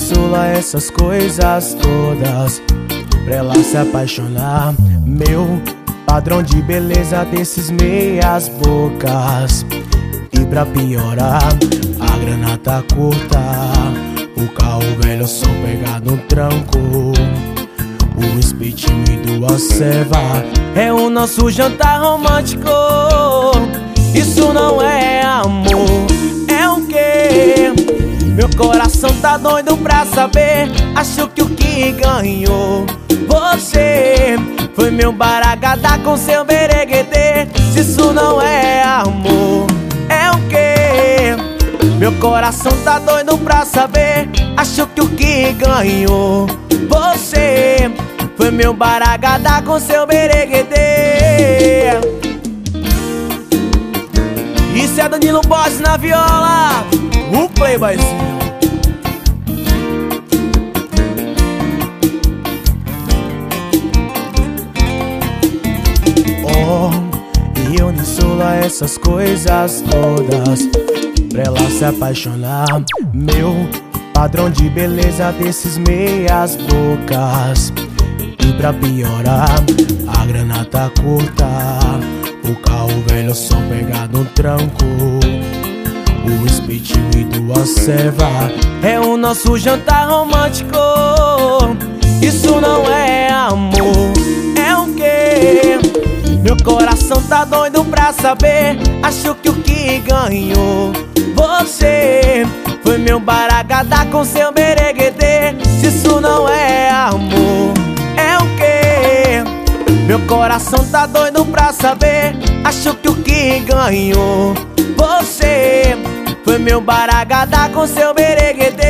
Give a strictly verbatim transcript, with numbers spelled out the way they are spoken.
nisso lá, essas coisas todas pra ela se apaixonar. Meu padrão de beleza desses meias bocas. E pra piorar, a grana tá curta, o carro velho só pegar no tranco. O speed e duas ceva é o nosso jantar romântico. Isso não é amor, é o quê? Meu coração tá doido pra saber. Acho que o que ganhou você foi meu baragadá com seu bereguedê. Se isso não é amor, é o quê? Meu coração tá doido pra saber. Acho que o que ganhou você foi meu baragadá com seu bereguedê. Isso é Danilo Boss na viola, o playboyzinho. Oh, e eu nisso lá, essas coisas todas pra ela se apaixonar. Meu padrão de beleza desses meias bocas. E pra piorar, a grana tá curta, o carro velho só pegar no tranco. O speed e duas ceva é o nosso jantar romântico. Isso não é amor, é o quê? Meu coração tá doido pra saber. Acho que o que ganhou você foi meu baragadá com seu bereguedê. Se isso não é amor, é o quê? Meu coração tá doido pra saber. Acho que o que ganhou você foi meu baragadá com seu bereguedê.